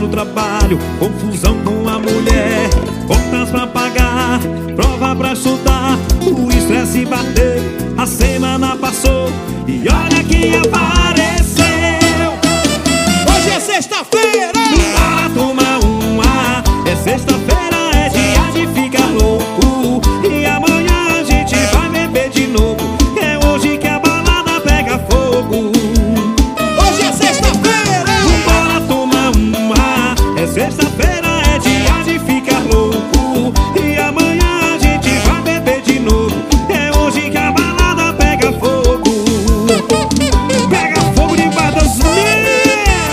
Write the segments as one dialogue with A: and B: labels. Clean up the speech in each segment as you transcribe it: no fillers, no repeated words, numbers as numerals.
A: trabalho, confusão com a mulher, contas pra pagar, prova pra estudar, o estresse bateu, a semana passou e olha quem apareceu.
B: Hoje é sexta-feira!
A: Bora tomar uma, é sexta-feira, é dia de ficar louco, e amanhã a gente vai beber de novo, é hoje que a balada pega fogo.
B: Hoje é sexta-feira!
A: Bora tomar uma, é sexta-feira, é dia de ficar louco, e amanhã a gente vai beber de novo, é hoje que a balada pega fogo. Pega fogo debaixo das minhas.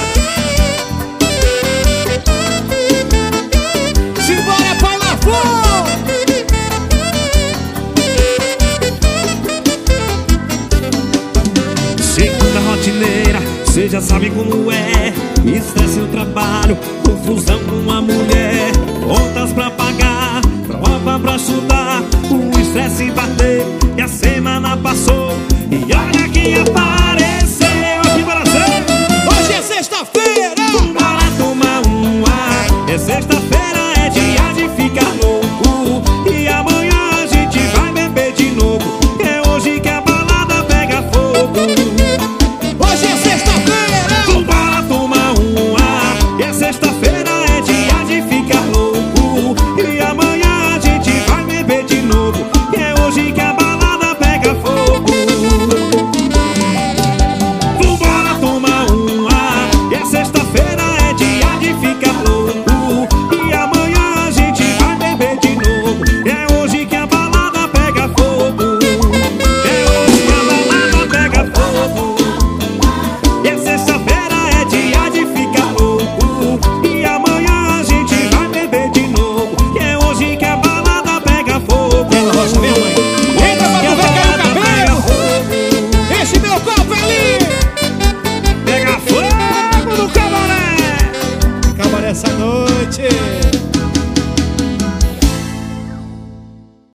B: Simbora, pai Lafon!
A: Segunda rotineira, cê já sabe como é, estresse no trabalho, confusão com a mulher, contas pra pagar, prova pra estudar, o estresse bateu e a semana passou e olha quem apareceu. Aqui para ser.
B: Hoje é sexta-feira!
A: Bora tomar uma, é sexta-feira, é dia de ficar louco, e amanhã a gente vai beber de novo, é hoje que a balada pega fogo.
B: Hoje é sexta-feira!
A: Bora tomar uma, é sexta-feira, é dia de ficar louco, e amanhã a gente vai beber de novo, é hoje que a balada pega fogo. Bora tomar uma, é sexta-feira, é dia de ficar louco, e amanhã a gente vai beber de novo, é hoje que a balada pega fogo. É hoje que a balada pega fogo. E é sexta-feira, é dia de ficar louco, e amanhã a gente vai beber de novo, e é hoje que a balada pega fogo.
B: Rocha, minha mãe! Entra pra tu ver cair o cabelo! Enche meu copo ali!
A: Pega fogo no cabaré.
B: Acaba nessa noite!